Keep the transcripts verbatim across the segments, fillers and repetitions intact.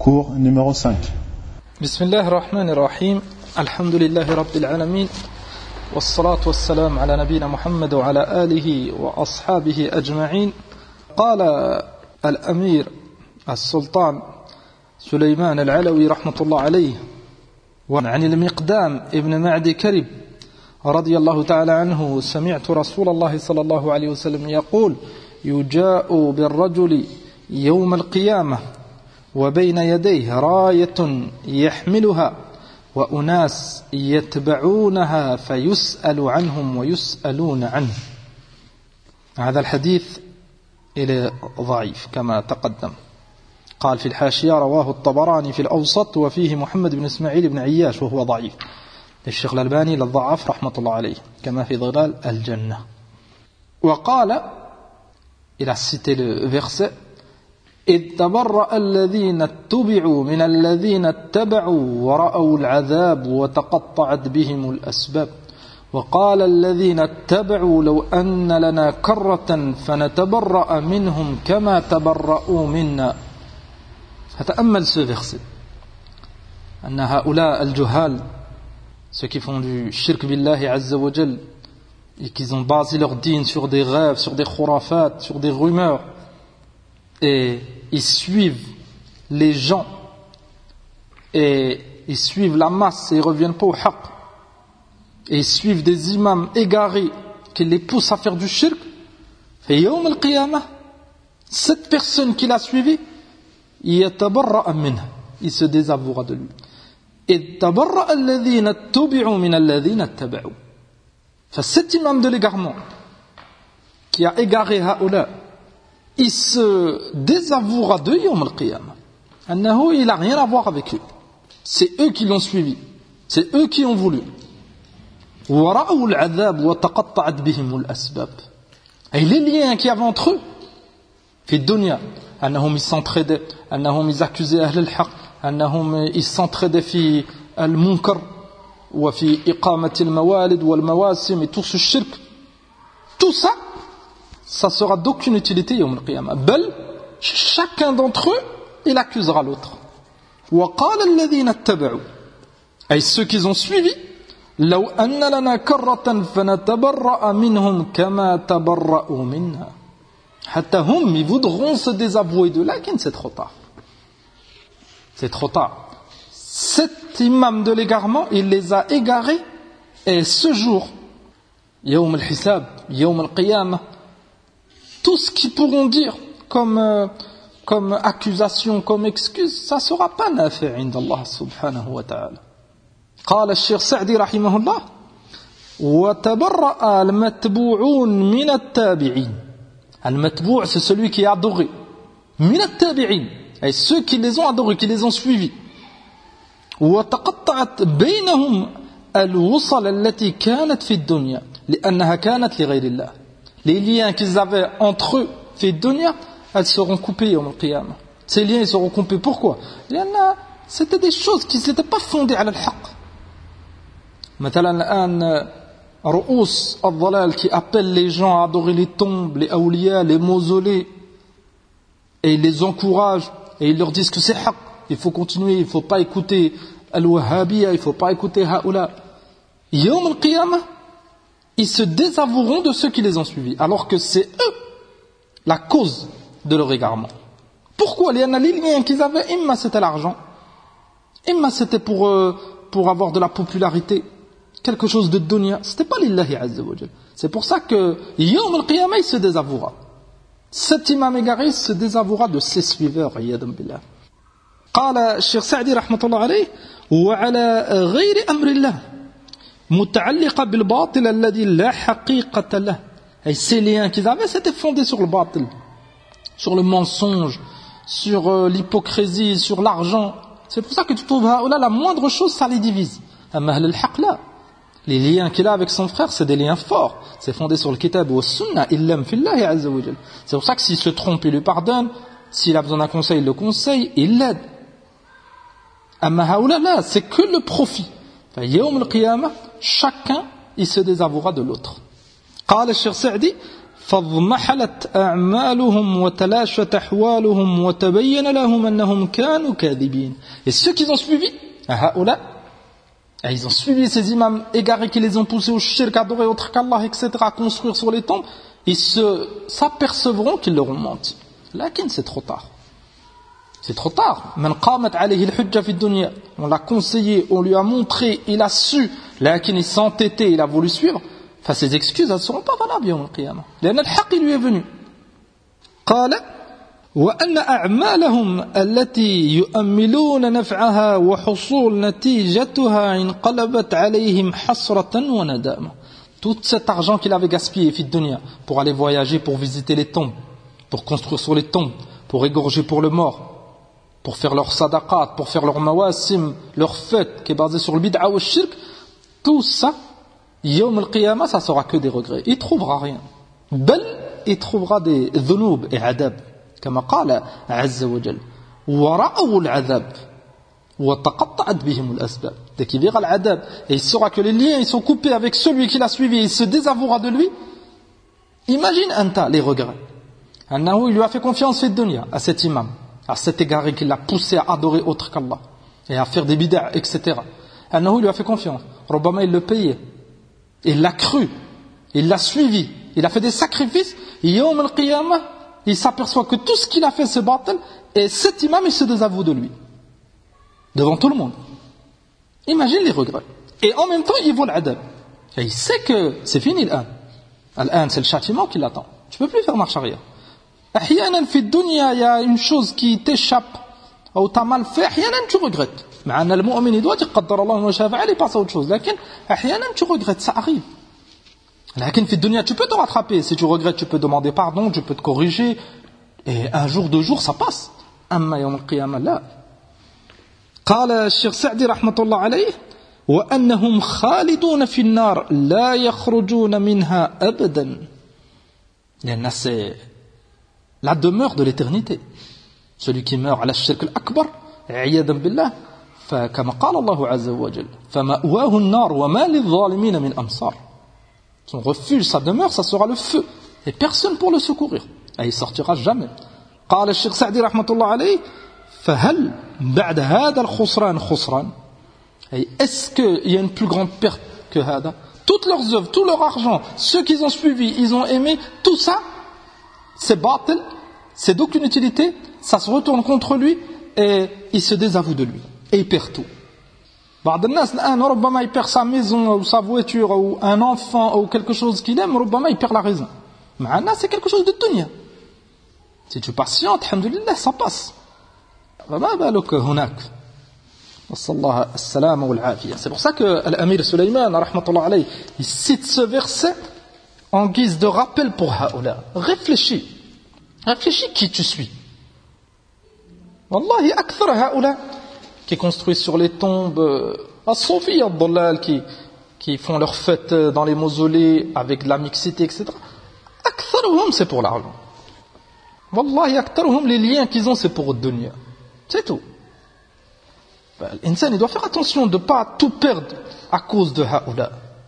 Cours numéro cinq. Bismillah ar-Rahman ar-Rahim. Alhamdulillahi Rabbil Alamin. Wassalatu wassalam ala nabina Muhammad wa ala alihi wa ashabihi ajma'in. Qala al-Amir al-Sultan Sulayman al-Alawi rahmatullah alayhi wa an al-Miqdam ibn Ma'di Karib رضي الله تعالى عنه سمعت رسول الله صلى الله عليه وسلم يقول يجاء بالرجل يوم القيامة وبين يديه راية يحملها وأناس يتبعونها فيسأل عنهم ويسألون عنه. هذا الحديث إلى ضعيف كما تقدم. قال في الحاشية رواه الطبراني في الأوسط وفيه محمد بن إسماعيل بن عياش وهو ضعيف. الشيخ الألباني للضعف رحمة الله عليه كما في ظلال الجنة. وقال, il a cité le verset, إذ تبرأ الذين اتبعوا من الذين اتبعوا ورأوا العذاب وتقطعت بهم الأسباب وقال الذين اتبعوا لو أن لنا كرة فنتبرأ منهم كما تبرأوا منا. فتأمل ce verset أن هؤلاء الجهال, ceux qui font du shirk billahi azza wa jal et qui ont basé leur dîne sur des rêves, sur des khurafat, sur des rumeurs, et ils suivent les gens et ils suivent la masse et ils reviennent pas au haqq, et ils suivent des imams égarés qui les poussent à faire du shirk. Et yawm al-qiyamah, cette personne qui l'a suivi, yatabarra'a minhu, il se désavouera de lui. إذ تبرأ الذين اتبعوا من الذين اتبعوا. Cet imam de l'égarement qui a égaré haoula, il se désavouera de Yawm al-Qiyamah. Annahu, il n'a rien à voir avec eux. C'est eux qui l'ont suivi. C'est eux qui ont voulu. وَرَأَوُا الْعَذَابُ وَتَقَطَّعَتْ بِهِمُ الْأَسْبَابُ. Et les liens qu'il y avait entre eux, في الدنيا, أنهم ils s'entraidaient, أنهم ils accusaient أهل الحق, أنهم ils s'entraidaient في المنكر وفي إقامة الموالد والمواسم et tout ce shirk, tout ça, ça sera d'aucune utilité يوم القيامة. بل chacun d'entre eux il accusera l'autre. وقال الذين اتبعوا, et ceux qui ont suivi, لو أن لنا كرة فنتبرأ منهم كما تبرأوا منا. حتى هم ils voudront se désavouer de là, mais c'est trop tard. C'est trop tard. Cet imam de l'égarement, il les a égarés, et ce jour, Yawm al-Hisab, Yawm al-Qiyamah, tout ce qu'ils pourront dire comme, euh, comme accusation, comme excuse, ça ne sera pas nafi' inda Allah subhanahu wa ta'ala. قال الشيخ سعدي رحمه الله وتبرأ المتبوعون من التابعين. Al-Matbou' c'est celui qui est adoré. Min at-tabi'in, et ceux qui les ont adorés, qui les ont suivis. وتقطعت بينهم الوصل التي كانت في الدنيا لأنها كانت لغير الله. Les liens qu'ils avaient entre eux في الدنيا, elles seront coupées يوم القيامة. Ces liens ils seront coupés. Pourquoi? لأن c'était des choses qui n'étaient pas fondées على الحق. مثلا الآن رؤوس الضلال qui appellent les gens à adorer les tombes, les awliya, les mausolées, et ils les encouragent et ils leur disent que c'est haqq, il faut continuer, il ne faut pas écouter al-wahhabiyya, il ne faut pas écouter haoula. Yawm al-qiyamah, ils se désavoueront de ceux qui les ont suivis, alors que c'est eux la cause de leur égarement. Pourquoi? Les liens qu'ils avaient, imma c'était l'argent, imma c'était pour, euh, pour avoir de la popularité, quelque chose de dunya, c'était pas lillahi azza wa jal. C'est pour ça que Yawm al-Qiyamah il se désavouera. Cet imam égaré se désavouera de ses suiveurs, iyadam billah. قال الشيخ سعدي رحمة الله عليه وعلى غير أمر الله متعلقة بالباطل الذي لا حقيقة له. Et ces liens qu'ils avaient, c'était fondé sur le batil, sur le mensonge, sur euh, l'hypocrisie, sur l'argent. C'est pour ça que tu trouves là la moindre chose ça les divise. أما أهل الحق لا. Les liens qu'il a avec son frère, c'est des liens forts. C'est fondé sur le kitab ou sunna. Il l'aime fillahi azza wa jal. C'est pour ça que s'il se trompe, il lui pardonne. S'il a besoin d'un conseil, il le conseille, il l'aide. Amma haoula là, c'est que le profit. Yawm al-qiyamah, chacun, il se désavouera de l'autre. قال الشيخ سعدي فاضمحلت أعمالهم وتلاشت أحوالهم وتبين لهم أنهم كانوا كاذبين. Et ceux qui ont suivi, هؤلاء, ils ont suivi ces imams égarés qui les ont poussés au shirk, à adorer autre qu'Allah, et cetera, à construire sur les tombes, ils se, s'apercevront qu'ils leur ont menti. Lakin c'est trop tard. C'est trop tard. Man qamat alayhi al-hujja fi ad-dunya. On l'a conseillé, on lui a montré, il a su, lakin il s'est entêté, il a voulu suivre. Enfin, ces excuses, elles ne seront pas valables yawm al-qiyamah. لأن الحق lui est venu. قال وأن أعمالهم التي يؤملون نفعها وحصول نتيجتها انقلبت عليهم حسرة وندامة. Tout cet argent qu'il avait gaspillé fi ad-dunya pour aller voyager, pour visiter les tombes, pour construire sur les tombes, pour égorger pour le mort, pour faire leur sadaqat, pour faire leur mawasim, leur fête qui est basée sur le bid'a ou le shirk, tout ça, yawm al-qiyamah, ça sera que des regrets. Il ne trouvera rien. Bel, il trouvera des dhunoub et adab. Comme قال عز وجل ورأوا العذاب وتقطعت بهم الأسباب. Dès qu'il verra l'adab et il saura que les liens ils sont coupés avec celui qui l'a suivi et il se désavouera de lui, imagine anta les regrets. Annahu, il lui a fait confiance fi dunya, à cet imam, à cet égaré qui l'a poussé à adorer autre qu'Allah et à faire des bid'a, et cetera. Annahu, il lui a fait confiance. Rubbama, il le payait. Il l'a cru. Il l'a suivi. Il a fait des sacrifices. Et yawm al-qiyamah, il s'aperçoit que tout ce qu'il a fait c'est batil et cet imam, il se désavoue de lui. Devant tout le monde. Imagine les regrets. Et en même temps, il vaut l'adab. Et il sait que c'est fini l'an. L'an, c'est le châtiment qui l'attend. Tu ne peux plus faire marche arrière. Ahyanan fi dunya, il y a une chose qui t'échappe ou t'as mal fait, ahyanan tu regrettes. Mais le mu'min il doit dire qaddar Allah wa sha'a fa'al, il passe à autre chose. Lakin ahyanan tu regrettes, ça arrive. Lakin fi dunya, tu peux te rattraper. Si tu regrettes, tu peux demander pardon, tu peux te corriger. Et un jour, deux jours, ça passe. Amma yawm al-qiyamah, la. قال الشيخ سعدي رحمة الله عليه وأنهم خالدون في النار لا يخرجون منها أبدا. لأن c'est la demeure de l'éternité. Celui qui meurt à la shirk al-akbar, عياذا بالله, فكما قال الله عز وجل فمأواه النار وما للظالمين من أنصار. Son refuge, sa demeure, ça sera le feu. Et personne pour le secourir. Et il sortira jamais. قال الشيخ سعدي رحمة الله عليه فهل بعد هذا الخسران خسران. Est-ce qu'il y a une plus grande perte que هذا? Toutes leurs œuvres, tout leur argent, ceux qu'ils ont suivis, ils ont aimé, tout ça, c'est batil, c'est d'aucune utilité, ça se retourne contre lui et il se désavoue de lui. Et il perd tout. بعض الناس الآن ربما il perd sa maison ou sa voiture ou un enfant ou quelque chose qu'il aime, ربما il perd la raison. مع الناس c'est quelque chose de dunya. Si tu patientes, alhamdulillah, ça passe. فما بالك هناك. نسأل الله السلامة والعافية. C'est pour ça que l'Amir Sulaiman rahmatullah alayhi, il cite ce verset en guise de rappel pour haoula. Réfléchis. Réfléchis qui tu suis. Wallahi akthar haoula qui construisent sur les tombes as-soufiyya ad-dallal qui qui font leurs fêtes dans les mausolées avec de la mixité, et cetera. Aktharuhum c'est pour l'argent. Wallahi aktharuhum les liens qu'ils ont c'est pour le dunya. C'est tout. L'insan il doit faire attention de ne pas tout perdre à cause de haoula.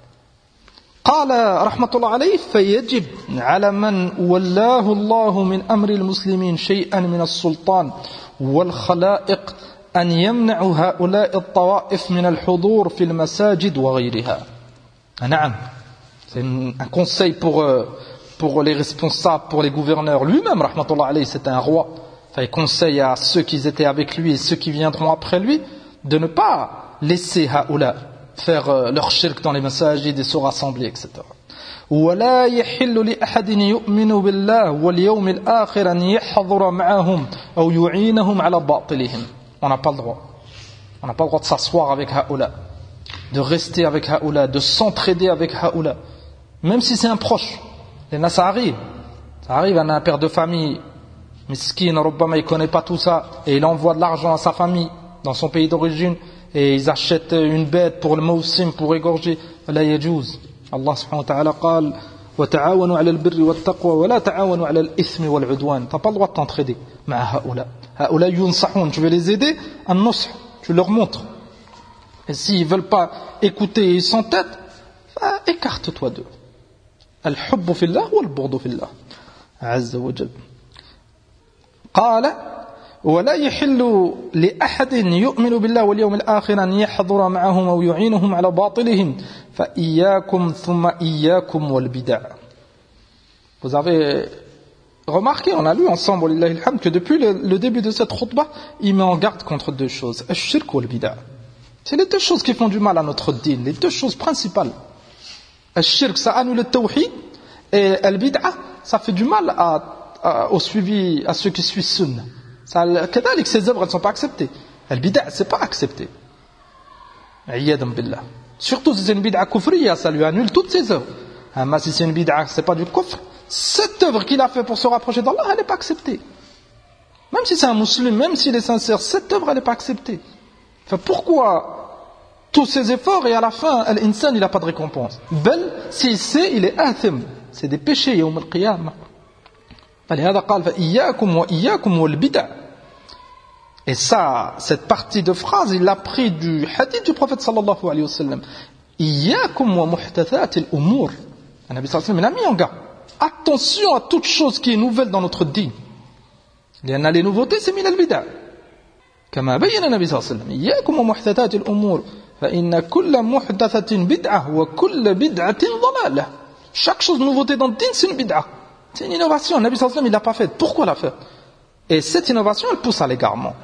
قال رحمة الله عليه فيجب على من ولاه الله من أمر المسلمين شيئا من السلطان والخلائق أن يمنع هؤلاء الطوائف من الحضور في المساجد وغيرها. نعم. C'est un conseil pour, pour les responsables, pour les gouverneurs. Lui-même, rahmatullah alayhi, c'était un roi. Enfin, il conseille à ceux qui étaient avec lui et ceux qui viendront après lui de ne pas laisser haoula faire euh, leur shirk dans les masajid et se rassembler, et cetera. ولا يحل لأحد يؤمن بالله واليوم الآخر أن يحضر معهم أو يعينهم على باطلهم. On n'a pas le droit. On n'a pas le droit de s'asseoir avec haoula, de rester avec haoula, de s'entraider avec haoula, même si c'est un proche. Et là, ça arrive. Ça arrive, on a un père de famille, miskin, Rubbama, il ne connaît pas tout ça, et il envoie de l'argent à sa famille, dans son pays d'origine, et ils achètent une bête pour le mawsim, pour égorger. La yajouz. Allah subhanahu wa ta'ala قال وتعاونوا على البر والتقوى ولا تعاونوا على الإثم والعدوان. Tu n'as pas le droit de t'entraider. مع هؤلاء. هؤلاء ينصحون. Tu veux les aider? النصح. Tu leur montres. Et s'ils ne veulent pas écouter et ils s'entêtent, écarte-toi d'eux. الحب في الله والبغض في الله عز وجل. قال ولا يحل لأحد يؤمن بالله واليوم الآخر أن يحضر معهم أو يعينهم على باطلهم فإياكم ثم إياكم والبدع. Vous avez remarqué, on a lu ensemble que depuis le, le début de cette khutbah, il met en garde contre deux choses, al-shirk ou al-bid'a. C'est les deux choses qui font du mal à notre din, les deux choses principales. Al-shirk, ça annule le tawhid, et al-bid'a, ça fait du mal à, à, au suivi, à ceux qui suivent sunna. كذلك ces œuvres elles ne sont pas acceptées. Al-bid'a, c'est pas accepté. Iyadan billah. Surtout si c'est une bid'a kufriya, ça lui annule toutes ses œuvres. Mais si c'est une bid'a, c'est pas du kufr, cette œuvre qu'il a fait pour se rapprocher d'Allah, elle n'est pas acceptée. Même si c'est un musulman, même s'il est sincère, cette œuvre, elle n'est pas acceptée. Enfin, pourquoi tous ces efforts et à la fin, l'insan, il n'a pas de récompense? Bel, s'il sait, il est athim. C'est des péchés, yawm al-qiyamah. فلهذا قال فإياكم وإياكم والبدع. Et ça, cette partie de phrase, il l'a pris du hadith du prophète sallallahu alayhi wa sallam. إياكم ومحدثات الأمور. Le Nabi sallallahu alayhi wa sallam, il a mis en garde. Attention à toute chose qui est nouvelle dans notre dîn. لأن les nouveautés, c'est من البدع. كما بين النبي صلى الله عليه وسلم إياكم ومحدثات الأمور فإن كل محدثة بدعة وكل بدعة ضلالة. Chaque chose nouveauté dans le dîn, c'est une bid'a. C'est une innovation. Le Nabi sallallahu alayhi wa sallam, il l'a pas faite. Pourquoi l'a faire? Et cette innovation, elle pousse à l'égarement.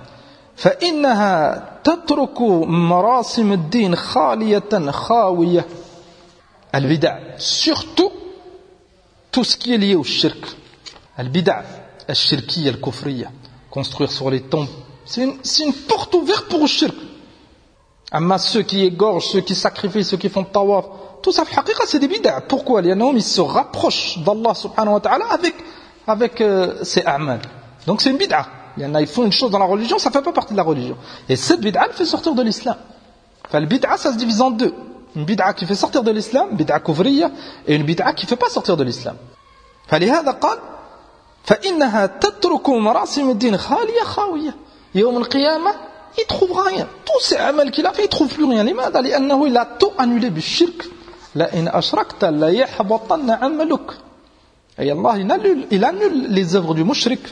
فإنها تترك مراسم الدين خالية خاوية. البدع, surtout tout ce qui est lié au shirk. Al-bid'a, al-shirkiyya, al-kufriyya, construire sur les tombes, c'est une, c'est une porte ouverte pour le shirk. Amma ceux qui égorgent, ceux qui sacrifient, ceux qui font tawaf, tout ça, al-haqiqa, c'est des bid'a. Pourquoi? Ils se rapprochent d'Allah subhanahu wa ta'ala avec, avec euh, ses a'mal. Donc c'est une bid'a. Ils font une chose dans la religion, ça ne fait pas partie de la religion. Et cette bid'a, elle fait sortir de l'islam. Enfin, le bid'a, ça se divise en deux. Une bid'a qui fait sortir de l'islam, bid'a kufriya, et une bid'a qui ne fait pas sortir de l'islam. فلهذا قال فإنها تترك مراسم الدين خالية خاوية. يوم القيامة, il ne trouvera rien. Tous ces amals qu'il a fait, il ne trouve plus rien. لماذا؟ لأنه il a tout annulé بالشرك. لئن أشركت ليحبطن عملك. Et Allah, il annule, il annule les œuvres du mushrik.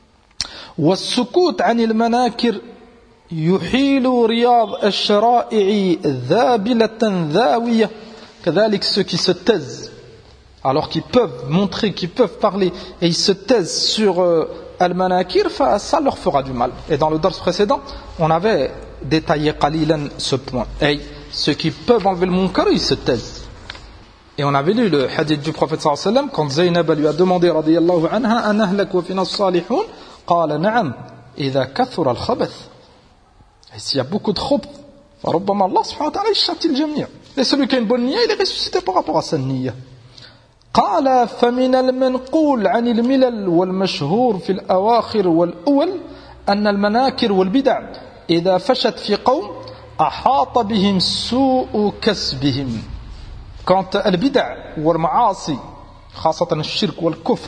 والسكوت عن المناكر يحيل رياض الشرائع ذابلة ذاوية. كذلك ceux qui se taisent alors qu'ils peuvent montrer, qu'ils peuvent parler et ils se taisent sur euh, al-manakir, ça leur fera du mal. Et dans le dars précédent on avait détaillé qalilan ce point. Et ceux qui peuvent enlever le munkar, ils se taisent. Et on avait lu le hadith du prophète sallallahu alayhi wa sallam quand Zaynab lui a demandé radiyallahu anha an ahlak wa fina salihun qala na'am idha kathura al-khabath. Et s'il y a beaucoup de khubth, ربما Allah subhanahu wa ta'ala il châtie le jami'. Et celui qui a une bonne niya, il est ressuscité par rapport à sa niya. قال فمن المنقول عن الملل والمشهور في الأواخر والأول أن المناكر والبدع إذا فشت في قوم أحاط بهم سوء كسبهم. Quand البدع والمعاصي خاصة الشرك والكفر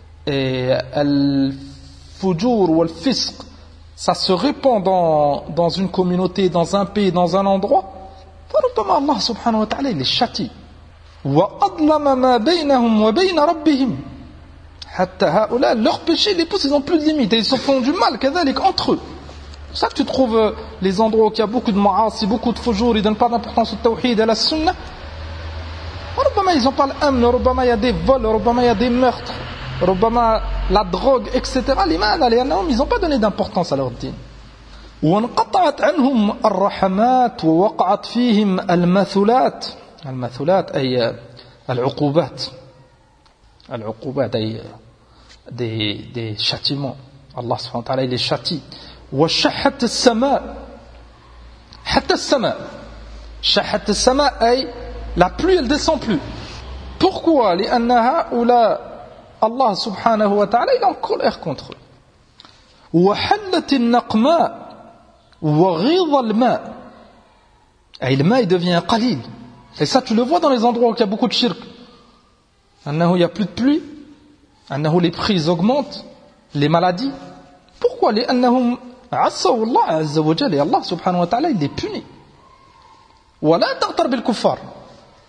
الفجور والفسق ça se répand dans, dans une communauté, dans un pays, dans un endroit, فربما Allah subhanahu wa ta'ala il les châtie. وأظلم ما بينهم وبين ربهم حتى هؤلاء leurs péchés les poussent, ils n'ont plus de limites et ils se font du mal كذلك entre eux. C'est ça que tu trouves les endroits où il y a beaucoup de ma'asi, beaucoup de fujur, ils ne donnent pas d'importance au tawhid et à la sunna. ربما ils n'ont pas l'amn, ربما il y a des vols, ربما il y a des meurtres, ربما la drogue, et cetera. لماذا؟ لأنهم ils n'ont pas donné d'importance à leur dîn. وانقطعت عنهم الرحمات ووقعت فيهم المثلات. المثلات أي العقوبات. العقوبات أي des des châtiments. Allah subhanahu wa ta'ala il les châtie. وشحت السماء حتى السماء. شحت السماء أي la pluie elle descend plus. Pourquoi؟ لأن هؤلاء Allah subhanahu wa ta'ala il est en colère contre eux. وحلت النقماء وغيظ الماء. Et le ma il devient qalil. Et ça tu le vois dans les endroits où il y a beaucoup de shirk. أنه il y a plus de pluie, أنه les prix augmentent, les maladies. Pourquoi؟ لأنهم عصوا الله عز وجل et Allah subhanahu wa ta'ala il les punit. ولا تغتر بالكفار.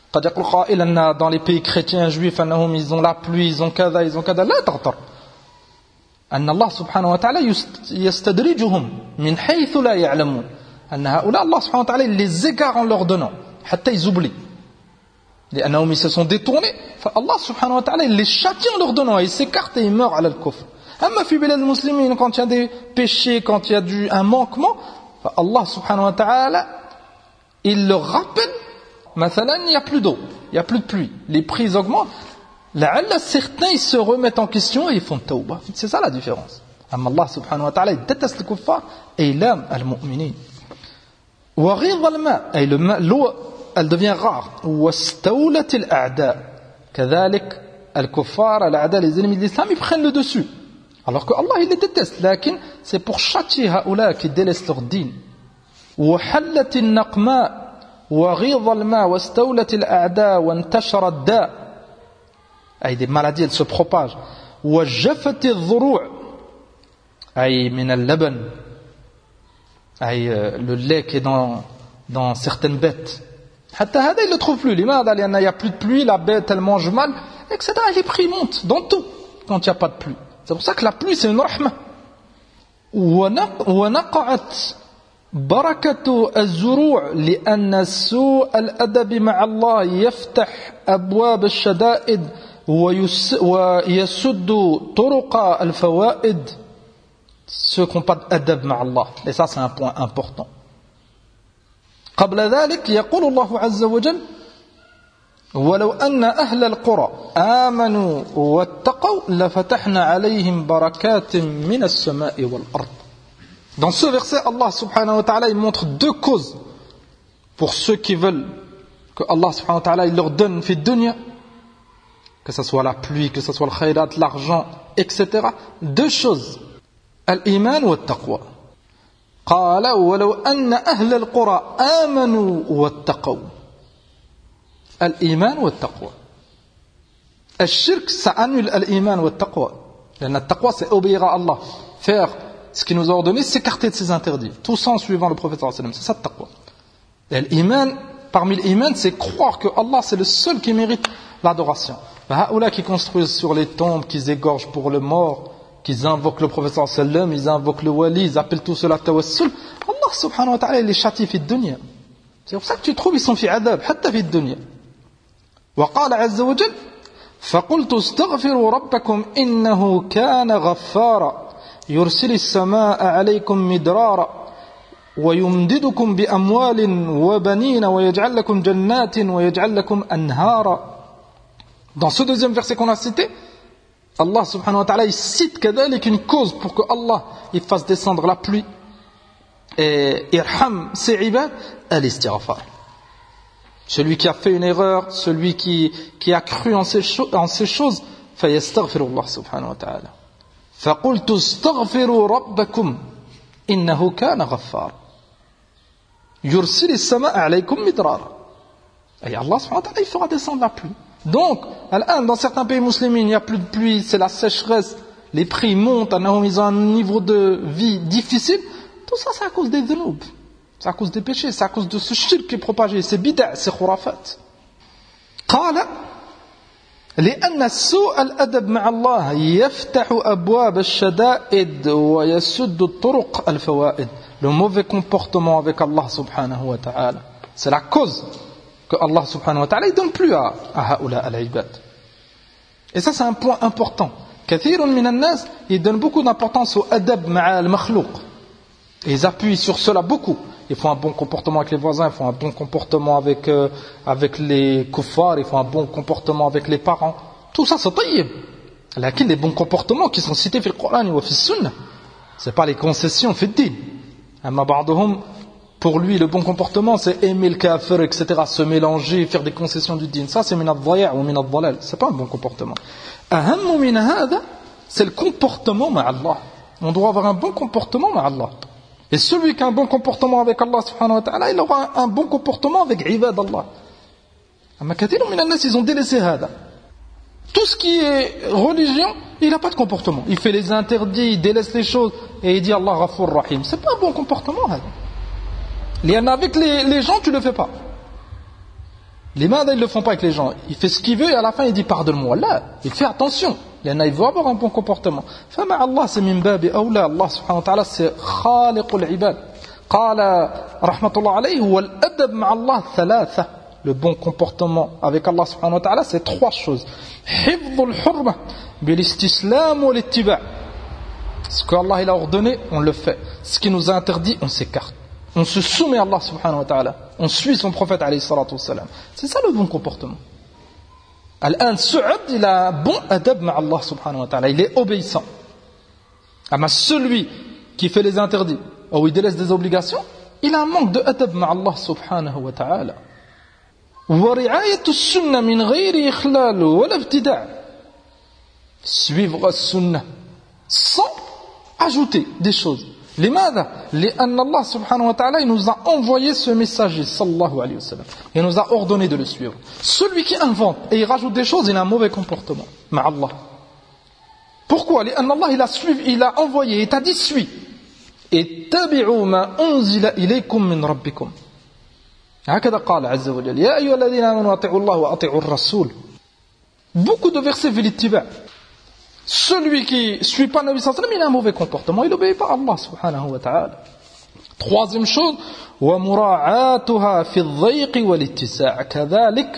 قد يقول قائل أن dans les pays chrétiens juifs أنهم ils ont la pluie, ils ont كذا, ils ont كذا. لا تغتر أن الله سبحانه وتعالى يستدرجهم من حيث لا يعلمون. أن هؤلاء الله سبحانه وتعالى il les égare en leur donnant حتى ils oublient. لأنهم ils se sont détournés. فالله سبحانه وتعالى il les châtie en leur donnant et ils s'écartent et ils meurent على الكفر. أما في بلاد المسلمين quand il y a des péchés, quand il y a du, un manquement, Allah subhanahu wa ta'ala il leur rappelle. Mathalan, il n'y a plus d'eau, il n'y a plus de pluie, les prix augmentent. La'alla certains ils se remettent en question et ils font tawbah. C'est ça la différence. Amma Allah subhanahu wa ta'ala il déteste le kuffar et il aime al-mu'minin. Wa ghidha al-ma, et l'eau elle devient rare. Wa stawlat al-a'da. Kadhalik al-kuffar, al-a'da, les ennemis de l'islam ils prennent le dessus. Alors que Allah il les déteste, lakin c'est pour châtier haoula qui délaissent leur dîn. Wa hallat al-naqma وغيض الماء واستولت الأعداء وانتشر الداء أي des maladies elles se propagent وجفت الضروع أي من اللبن أي le lait qui est dans, dans certaines bêtes حتى هذا il ne le trouve plus لماذا لأن il n'y a plus de pluie la bête elle mange mal etc les prix montent dans tout quand il n'y a pas de pluie c'est pour ça que la pluie c'est une rahma ونقعت بركة الزروع لأن سوء الأدب مع الله يفتح أبواب الشدائد ويسد طرق الفوائد. Ceux qui n'ont pas d'adab مع الله, et ça c'est un point important. قبل ذلك يقول الله عز وجل ولو أن أهل القرى آمنوا واتقوا لفتحنا عليهم بركات من السماء والأرض. Dans ce verset, Allah subhanahu wa ta'ala il montre deux causes pour ceux qui veulent que Allah subhanahu wa ta'ala il leur donne fi dunya, que ce soit la pluie, que ce soit le khayrat, l'argent, et cetera. Deux choses. Al-iman wa al-taqwa. قال ولو أن أهل القرى آمنوا واتقوا. الإيمان والتقوى. الشرك ça annule الإيمان والتقوى. لأن التقوى c'est obéir à Allah, faire ce qu'il nous a ordonné, c'est s'écarter de ses interdits. Tout ça en suivant le prophète sallallahu alayhi wa sallam. C'est ça le taqwa. Et l'iman, parmi l'iman, c'est croire que Allah c'est le seul qui mérite l'adoration. Haoula qui construisent sur les tombes, qui égorgent pour le mort, qui invoquent le prophète sallallahu alayhi wa sallam, ils invoquent le wali, ils appellent tout cela tawassul. Allah subhanahu wa ta'ala il les châtie fi dunya. C'est pour ça que tu trouves ils sont fi adab, hatta fi dunya. Wa qala azza wa jal فَقُلْتُ اسْتَغْفِرُوا رَبَّكُمْ إِنَّهُ كَانَ غَفَّارًا يرسل السماء عليكم مدرارا ويمددكم بأموال وبنين ويجعل لكم جنات ويجعل لكم أنهارا. Dans ce deuxième verset qu'on a cité, Allah subhanahu wa ta'ala il cite كذلك une cause pour que Allah il fasse descendre la pluie et irham ses ibad al-istighfar. Celui qui a fait une erreur, celui qui, qui a cru en ces, cho- en ces choses, fayastaghfirullah subhanahu wa ta'ala. فَقُلْتُ اسْتَغْفِرُوا رَبَّكُمْ إِنَّهُ كَانَ غَفَّارًا يُرْسِلِ السَّمَاءَ عَلَيْكُمْ مِدْرَارًا. Et Allah subhanahu wa ta'ala il fera descendre la pluie. Donc, dans certains pays musulmans, il n'y a plus de pluie, c'est la sécheresse, les prix montent, ils ont un niveau de vie difficile. Tout ça, c'est à cause des dhunoub, c'est à cause des péchés, c'est à cause de ce shirk qui est propagé, c'est bid'a, c'est khurafat. قال لأن سوء الأدب مع الله يفتح أبواب الشدائد ويسد الطرق الفوائد. Le mauvais comportement avec Allah subhanahu wa ta'ala, c'est la cause que Allah subhanahu wa ta'ala ne donne plus à, à haoula al-ibad. Et ça c'est un point important. كثير من الناس ils donnent beaucoup d'importance au adab مع المخلوق. Et ils appuient sur cela beaucoup. Ils font un bon comportement avec les voisins, ils font un bon comportement avec, euh, avec les kuffars, ils font un bon comportement avec les parents. Tout ça, c'est tayyib. Lakin les bons comportements qui sont cités dans le Coran ou dans la Sunna, ce n'est pas les concessions fait din. Amma ba'dhum, pour lui, le bon comportement, c'est aimer le kafir, et cetera, se mélanger, faire des concessions du din. Ça, c'est min ad-dhaya' ou min ad-dhalal. Ce n'est pas un bon comportement. Ahammu min hada, c'est le comportement ma'Allah. On doit avoir un bon comportement ma'Allah. Et celui qui a un bon comportement avec Allah subhanahu wa ta'ala, il aura un, un bon comportement avec ibad Allah. Amma kathirun min an-nas, ils ont délaissé hada. Tout ce qui est religion, il n'a pas de comportement. Il fait les interdits, il délaisse les choses et il dit Allah Ghafour Rahim. C'est pas un bon comportement hada. Avec les, les gens, tu ne le fais pas. لماذا ils le font pas avec les gens? Il fait ce qu'il veut et à la fin il dit pardonne-moi. Là, il fait attention. لأن il veut avoir un bon comportement. فمع الله c'est من باب أولى. Allah subhanahu wa ta'ala c'est خالق العباد. قال رحمة الله عليه والأدب مع الله ثلاثة. Le bon comportement avec Allah subhanahu wa ta'ala c'est trois choses. حفظ الحرمة بالاستسلام والاتباع. Ce qu'Allah il a ordonné, on le fait. Ce qu'il nous a interdit, on s'écarte. On se soumet à Allah subhanahu wa ta'ala. On suit son prophète alayhi salatu wassalam. C'est ça le bon comportement. Al-an, ce abd, il a un bon adab ma Allah subhanahu wa ta'ala. Il est obéissant. Mais celui qui fait les interdits ou il délaisse des obligations, il a un manque de adab ma Allah subhanahu wa ta'ala. Wa ri'ayatu sunnah min ghayri ikhlal wa l'ibtida'. Suivre la sunnah sans ajouter des choses. لماذا؟ لأن الله سبحانه وتعالى il nous a envoyé ce messager sallallahu alayhi wa sallam. Il nous a ordonné de le suivre. Celui qui invente et il rajoute des choses, il a un mauvais comportement. Ma Allah. Pourquoi? لأن الله il a suivi, il a envoyé, il t'a dit suis. اتبعوا ما أنزل إليكم من ربكم. هكذا قال عز وجل. يا أيها الذين آمنوا أطيعوا الله وأطيعوا الرسول. Beaucoup de versets في الاتباع. Celui qui ne suit pas le Nabi sallallahu alayhi wa sallam, il a un mauvais comportement, il n'obéit pas à Allah subhanahu wa ta'ala. Troisième chose, وَمُرَاعَاتُهَا فِي الضَّيْقِ وَالِاتِّسَاعِ كَذَلِكَ.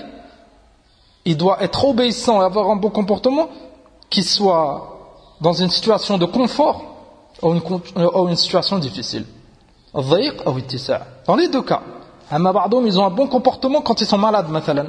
Il doit être obéissant et avoir un bon comportement, qu'il soit dans une situation de confort ou une, ou une situation difficile. الضَّيْق ou الاتِّسَاع. Dans les deux cas. أما بعضهم, ils ont un bon comportement quand ils sont malades, مثلا.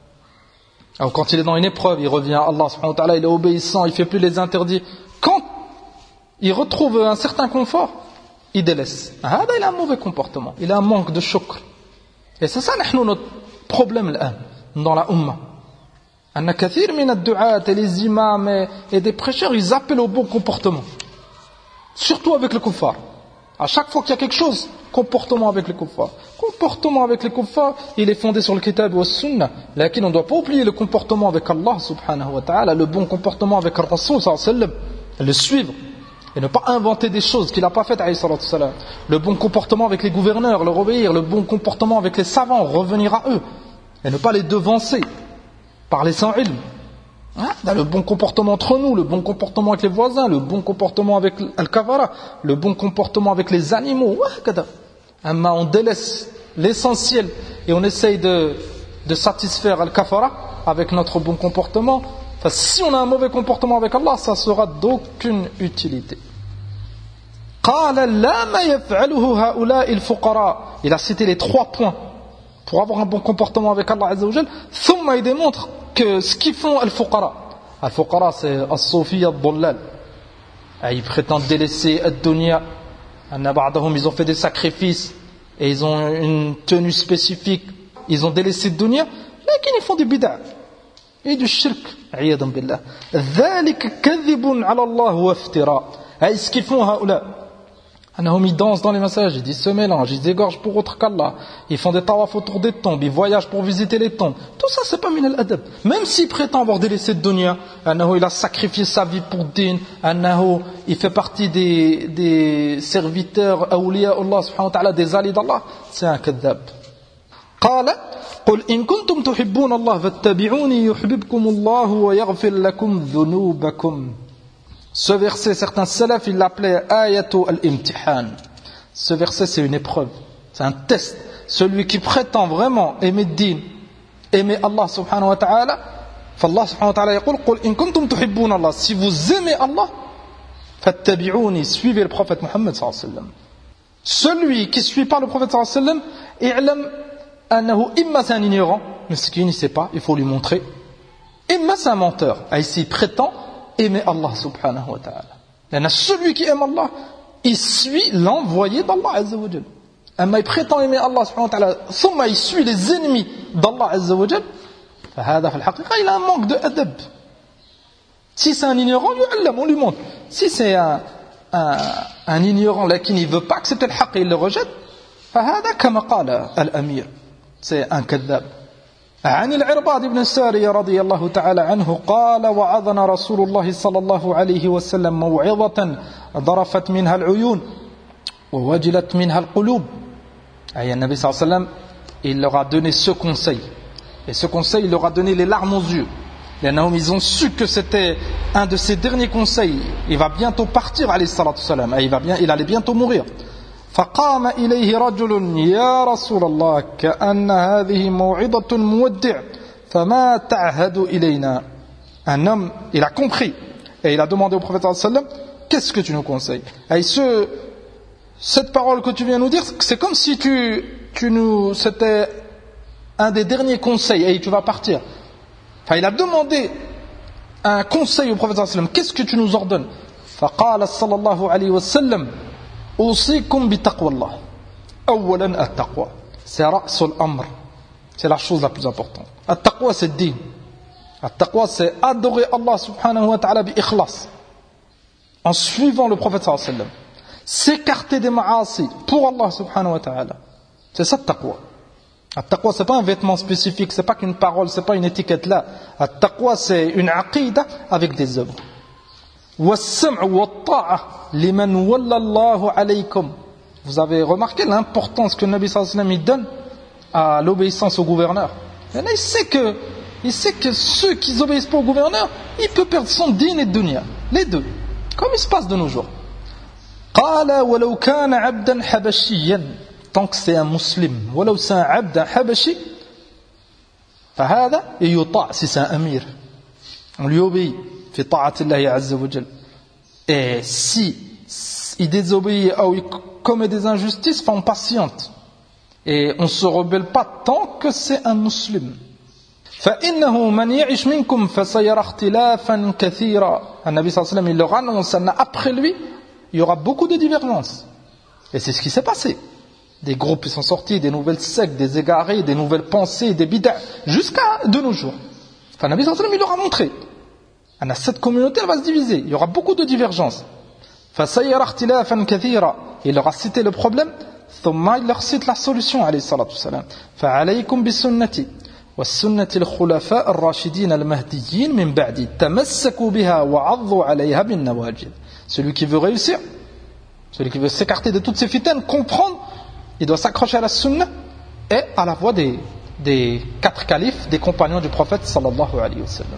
Alors quand il est dans une épreuve, il revient à Allah subhanahu wa ta'ala, il est obéissant, il ne fait plus les interdits. Quand il retrouve un certain confort, il délaisse. Ah, il a un mauvais comportement, il a un manque de shukr. Et c'est ça notre problème là, dans la Ummah. Il y a kathir min ad-du'at et les imams et des prêcheurs, ils appellent au bon comportement. Surtout avec le kuffar. À chaque fois qu'il y a quelque chose, comportement avec les kuffar. Comportement avec les kuffar, il est fondé sur le kitab wa sunnah. Lakin on ne doit pas oublier le comportement avec Allah subhanahu wa ta'ala, le bon comportement avec le Rasul sallallahu alayhi wa sallam, le suivre. Et ne pas inventer des choses qu'il n'a pas faites alayhi salatu wassalam. Le bon comportement avec les gouverneurs, leur obéir. Le bon comportement avec les savants, revenir à eux. Et ne pas les devancer. Parler sans ilm. Hein? Le bon comportement entre nous, le bon comportement avec les voisins, le bon comportement avec Al-Kavara, le bon comportement avec les animaux. Amma on délaisse l'essentiel et on essaye de, de satisfaire Al-Kafara avec notre bon comportement. Enfin, si on a un mauvais comportement avec Allah, ça sera d'aucune utilité. Il a cité les trois points pour avoir un bon comportement avec Allah Azza wa Jal. Thumma, il démontre que ce qu'ils font al-fuqara, al-fuqara c'est as-soufiyya ad-dullal. Ils prétendent délaisser ad-dunya. Ils ont fait des sacrifices et ils ont une tenue spécifique. Ils ont délaissé ad-dunya, mais ils font du bid'a et du shirk. عياذا بالله. ذلك كذب على الله وافتراء. Ce qu'ils font هؤلاء ils dansent dans les massages, ils se mélangent, ils égorgent pour autre qu'Allah, ils font des tawaf autour des tombes, ils voyagent pour visiter les tombes. Tout ça c'est pas min al-adab. Même s'il prétend avoir délaissé de dunya, il a sacrifié sa vie pour din, il fait partie des, des serviteurs awliya Allah subhanahu wa ta'ala, des alliés d'Allah, c'est un kadhab. قال قل إن كنتم تحبون الله فاتبعوني يحببكم الله ويغفر لكم ذنوبكم. Ce verset, certains salafs, ils l'appelaient ayatu al-imtihan. Ce verset, c'est une épreuve, c'est un test. Celui qui prétend vraiment aimer din, aimer Allah subhanahu wa ta'ala, فالله سبحانه وتعالى يقول قل إن كنتم تحبون الله. Si vous aimez Allah, فاتبعوني, suivez le prophète Muhammad sallallahu alayhi wa sallam. Celui qui ne suit pas le prophète sallallahu alayhi wa sallam, i'lam annahu imma c'est un ignorant, mais ce qu'il ne sait pas, il faut lui montrer. Imma c'est un menteur, ici il prétend aimer Allah subhanahu wa ta'ala. Il y a celui qui aime Allah, il suit l'envoyé d'Allah azza wa jal. Amma il prétend aimer Allah subhanahu wa ta'ala, thumma il suit les ennemis d'Allah azza wa jal, فهذا في الحقيقة il a un manque de adab. Si c'est un ignorant, on lui montre. Si c'est un, un, un ignorant là qui ne veut pas accepter le haqq et il le rejette, فهذا كما قال الأمير, c'est un kadhab. عن العرباض بن السارية رضي الله تعالى عنه قال وعظنا رسول الله صلى الله عليه وسلم موعظة ضرفت منها العيون ووجلت منها القلوب. أي النبي صلى الله عليه وسلم il leur a donné ce conseil Et ce conseil leur a donné les larmes aux yeux. Ils ont su que c'était un de ses derniers conseils. Il va bientôt partir, alayhi salatu wassalam. Il, va bien, il allait bientôt mourir. فقام إليه رجل يا رسول الله كأن هذه موعظة مودع فما تعهد إلينا. Un homme, il a compris et il a demandé au prophète sallallahu alayhi wa sallam, qu'est-ce que tu nous conseilles? Et ce, cette parole que tu viens nous dire, c'est comme si tu, tu nous, c'était un des derniers conseils et tu vas partir. Enfin, il a demandé un conseil au prophète sallallahu alayhi wa sallam, qu'est-ce que tu nous ordonnes? فقال صلى الله عليه وسلم أوصيكم بتقوى الله. أولا التقوى. C'est رأس الأمر. C'est la chose la plus importante. التقوى c'est din. التقوى c'est adorer Allah subhanahu wa ta'ala bi ikhlas. En suivant le prophète sallallahu alayhi wa sallam. S'écarter des ma'asi pour Allah subhanahu wa ta'ala. C'est ça التقوى. التقوى c'est pas un vêtement spécifique, c'est pas qu'une parole, c'est pas une étiquette là. التقوى c'est une aqida avec des œuvres. والسمع والطاعة لمن ولى الله عليكم. Vous avez remarqué l'importance que le Nabi sallallahu alayhi wa sallam il donne à l'obéissance au gouverneur. Il sait que, il sait que ceux qui n'obéissent pas au gouverneur, il peut perdre son din et dunya, les deux, comme il se passe de nos jours. قال ولو كان عبدا حبشيا. Tant que c'est un musulman, ولو c'est un عبد حبشي فهذا يطاع. Si c'est un amir, on lui obéit. في طاعة الله عز وجل. Et si il désobéit ou il commet des injustices, on patiente et on ne se rebelle pas tant que c'est un musulman. فإنه من يعش منكم فسيرى اختلافا كثيرا. Un Nabi sallallahu alayhi wa sallam il leur annonce, après lui il y aura beaucoup de divergences. Et c'est ce qui s'est passé. Des groupes sont sortis, des nouvelles sectes, des égarés, des nouvelles pensées, des bid'ah, jusqu'à de nos jours. Enfin, Nabi sallallahu alayhi wa sallam il leur a montré. Cette communauté elle va se diviser, il y aura beaucoup de divergences. فَسَيَرَ اخْتِلَافًا كَثِيرًا. Il leur a cité le problème, ثم il leur cite la solution عليه الصلاة والسلام. فَعَلَيْكُمْ بِالسُنَّةِ وَالسُنَّةِ الخُّلَفَاءِ الرَّاشِدِينَ الْمَهْدِيِّينَ مِنْ بَعْدِي تَمَسَّكُوا بِهَا وَعَضُّوا عَلَيْهَا بِالنَّوَاجِذِ. Celui qui veut réussir, celui qui veut s'écarter de toutes ces fitanes, comprendre, il doit s'accrocher à la sunna et à la voie des, des quatre califes, des compagnons du prophète sallallahu alayhi wa sallam.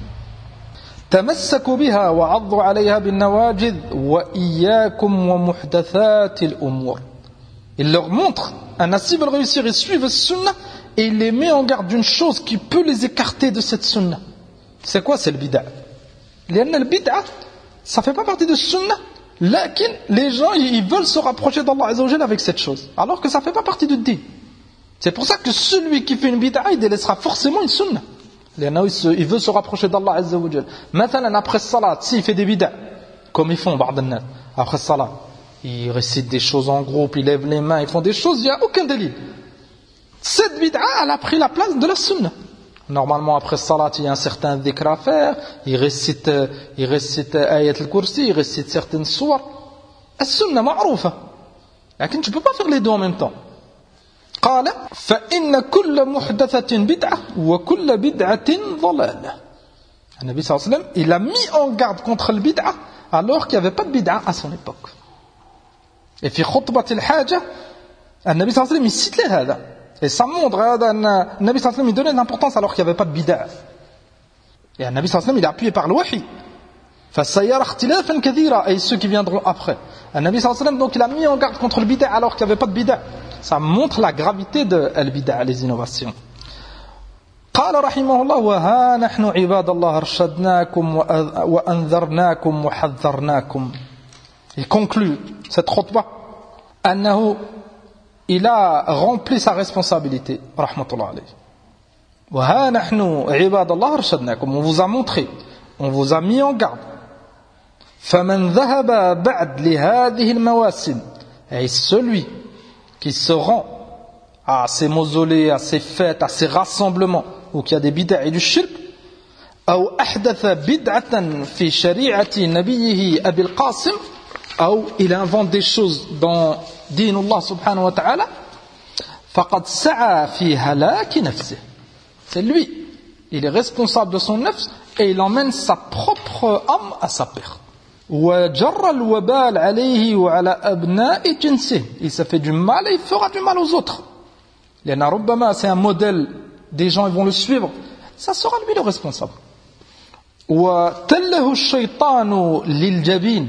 تمسكوا بها وعضوا عليها بالنواجذ وإياكم ومحدثات الأمور. Il leur montre, un s'ils veulent réussir, ils suivent le sunnah et il les met en garde d'une chose qui peut les écarter de cette sunnah. C'est quoi? C'est le bid'a. Le bid'a, ça fait pas partie de sunnah. Lakin, les gens, ils veulent se rapprocher d'Allah Azza wa Jalla avec cette chose, alors que ça fait pas partie du din. C'est pour ça que celui qui fait une bid'a, il délaissera forcément une sunnah. Il veut se rapprocher d'Allah Azza wa Jal. Maintenant, après salat, s'il fait des bid'a, comme ils font, après salat, ils récitent des choses en groupe, ils lèvent les mains, ils font des choses, il n'y a aucun délit. Cette bid'a, elle a pris la place de la sunna. Normalement, après salat, il y a un certain dhikr à faire, ils récitent, ils récitent ayat al-kursi, ils récitent certaines sourates. La sunna, ma'roufa. Mais tu ne peux pas faire les deux en même temps. قال فإن كل محدثة بدعة وكل بدعة ضلالة. النبي صلى الله عليه وسلم il a mis en garde contre le bid'a alors qu'il n'y avait pas de bid'a à son époque. Et في خطبة الحاجة النبي صلى الله عليه وسلم il cite les هذا. Et ça montre هذا أن النبي صلى الله عليه وسلم il donnait de l'importance alors qu'il n'y avait pas de bid'a. Et النبي صلى الله عليه وسلم il est appuyé par le wahi. فسيرى اختلافا كثيرا. Et ceux qui viendront après. النبي صلى الله عليه وسلم donc il a mis en garde contre le bid'a alors qu'il n'y avait pas de bid'a. Ça montre la gravité de al-bid'a, les innovations. قال رحمه الله وها نحن عباد الله ارشدناكم وأنذرناكم وحذرناكم. Il conclut cette khutbah أنه il a rempli sa responsabilité rahmatullah alayhi. وها نحن عباد الله ارشدناكم. On vous a montré, on vous a mis en garde. فمن ذهب بعد لهذه المواسم. Et celui qui se rend à ces mausolées, à ces fêtes, à ces rassemblements où il y a des bid'a et du shirk, ou ahdatha bid'atan fi shari'ati nabiyhi Abil Qasim, ou il invente des choses dans din Allah subhanahu wa ta'ala, faqad sa'a fi halaki nafsihi. C'est lui, il est responsable de son nafs et il emmène sa propre âme à sa perte. وجر الوبال عليه وعلى أبناء جنسه. Il se fait du mal et il fera du mal aux autres. لأن ربما c'est un modèle des gens ils vont le suivre, ça sera lui le responsable. وَتَلَّهُ الشَّيْطَانُ لِلْجَبِينِ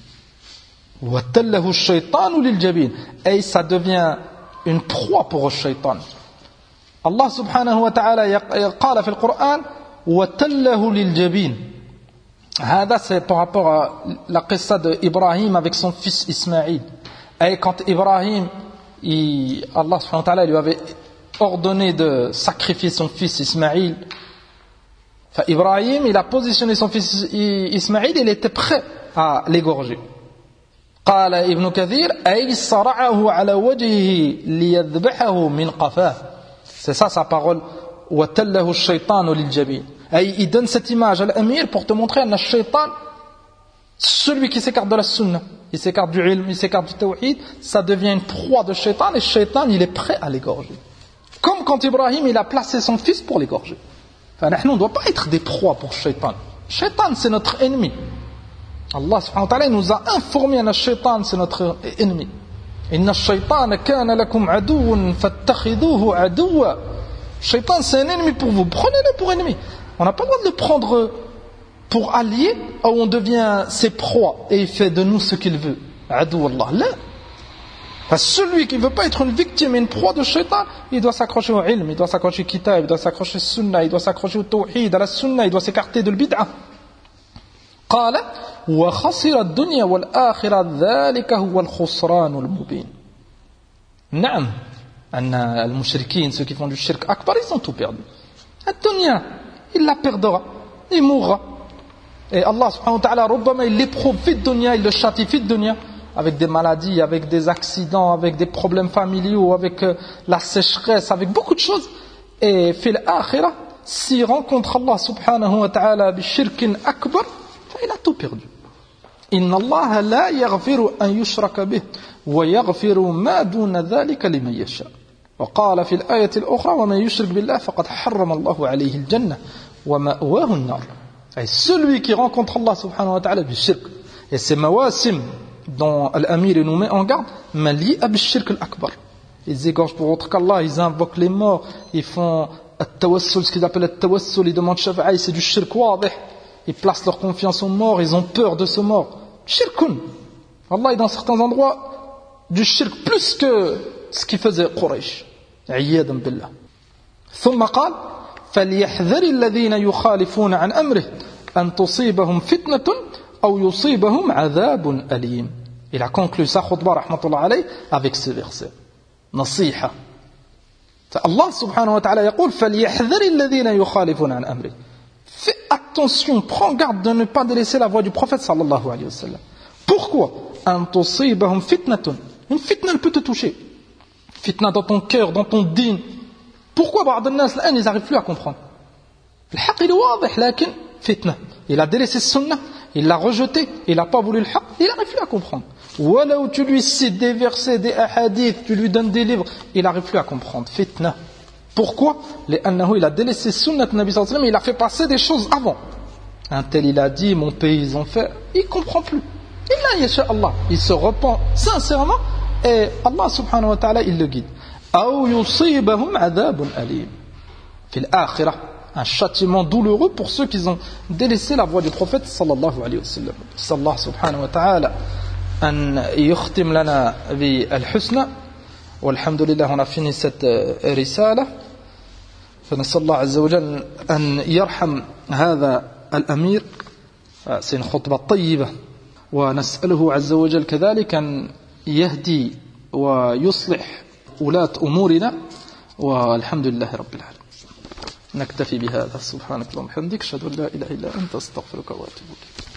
وَتَلَّهُ الشَّيْطَانُ لِلْجَبِينِ Et ça devient une proie pour le shaitan. Allah subhanahu wa ta'ala قال في القرآن وَتَلَّهُ لِلْجَبِينِ. هذا c'est par rapport à la qissa d'Ibrahim avec son fils Ismaïl. Et quand Ibrahim, il, Allah subhanahu wa ta'ala lui avait ordonné de sacrifier son fils Ismaïl, enfin, Ibrahim, il a positionné son fils Ismaïl, il était prêt à l'égorger. قال ابن كثير أي صرعه على وجهه ليذبحه من قفاه. C'est ça sa parole. وَتَلَّهُ الشَّيْطَانُ لِلْجَبِينِ. Et il donne cette image à l'amir pour te montrer que shaitan, celui qui s'écarte de la sunna, il s'écarte du ilm, il s'écarte du tawhid, ça devient une proie de shaitan, et shaitan il est prêt à l'égorger. Comme quand Ibrahim il a placé son fils pour l'égorger. Enfin, nous, on ne doit pas être des proies pour shaitan. Shaitan c'est notre ennemi. Allah subhanahu wa ta'ala nous a informé que shaitan c'est notre ennemi. Inna shaytana kana lakum aduwwan fattakhidhuhu aduwwa. Shaitan c'est un ennemi pour vous, prenez-le pour ennemi. On n'a pas le droit de le prendre pour allié, où on devient ses proies et il fait de nous ce qu'il veut. Adou Allah. Là. Parce que celui qui ne veut pas être une victime et une proie de shaitan, il doit s'accrocher au ilm, il doit s'accrocher au kitab, il doit s'accrocher au sunnah, il doit s'accrocher au tawhid, à la sunnah, il doit s'écarter de l'bid'ah. قال وخسر الدنيا والآخرة ذلك هو الخسران المبين. نعم أن المشركين, ceux qui font du shirk akbar, ils ont tout perdu. La dunya, il la perdra, il mourra. Et Allah subhanahu wa ta'ala, ربما il l'éprouve في الدنيا, il le châtie في الدنيا, avec des maladies, avec des accidents, avec des problèmes familiaux, avec euh, la sécheresse, avec beaucoup de choses. Et في الآخرة, s'il rencontre Allah subhanahu wa ta'ala بشرك أكبر, il a tout perdu. إن الله لا يغفر أن يشرك به ويغفر ما دون ذلك لمن يشاء. وقال في الآية الأخرى ومن يشرك بالله فقد حرم الله عليه الجنة ومأواه النار. Et celui qui rencontre Allah subhanahu wa ta'ala du shirk, et c'est mawasim dont l'amir nous met en garde, mali ab shirk al-akbar. Ils égorgent pour autre qu'Allah, ils invoquent les morts, ils font at-tawassul, ce qu'ils appellent at-tawassul, ils demandent shafa'a, c'est du shirk wadih. Ils placent leur confiance aux morts, ils ont peur de ce mort. Shirkun. Allah est dans certains endroits du shirk plus que ce qu'il faisait Quraysh. عياذا بالله. ثم قال فليحذر الذين يخالفون عن أمره أن تصيبهم فتنة أو يصيبهم عذاب أليم. Il a conclu sa khutbah rahmatullah alayh avec ce verset. نصيحة. Allah subhanahu wa ta'ala يقول فليحذر الذين يخالفون عن أمره. Fais attention, prends garde de ne pas délaisser la voie du prophète sallallahu alayhi wa sallam. Pourquoi? أن تصيبهم فتنة. Une fitna elle peut te toucher. Fitna dans ton cœur, dans ton din. Pourquoi بعض الناس الآن ils n'arrivent plus à comprendre? الحق il est واضح لكن fitna. Il a délaissé sunna, il l'a rejeté, il n'a pas voulu le haq, il n'arrive plus à comprendre. Ou là où tu lui cites des versets, des hadiths, tu lui donnes des livres, il n'arrive plus à comprendre. Fitna. Pourquoi? لأنه il a délaissé sunna de Nabi sallallahu alayhi wa sallam, il a fait passer des choses avant. Un tel il a dit, mon pays ils ont fait, il ne comprend plus. Il a yasha Allah, il se repent sincèrement et Allah subhanahu wa ta'ala il le guide. أو يصيبهم عذاب أليم. في الآخرة, un châtiment douloureux pour ceux qui ont délaissé la voie du prophète sallallahu alayhi wa sallam. Allah subhanahu wa ta'ala أن يختم لنا بالحسنى. والحمد لله on a fini cette رسالة. فنسأل الله عز وجل أن يرحم هذا الأمير. c'est une خطبة طيبة. ونسأله عز وجل كذلك أن يهدي ويصلح ولاة أمورنا. والحمد لله رب العالمين. نكتفي بهذا. سبحانك اللهم وبحمدك أشهد أن لا إله إلا أنت أستغفرك وأتوب إليك.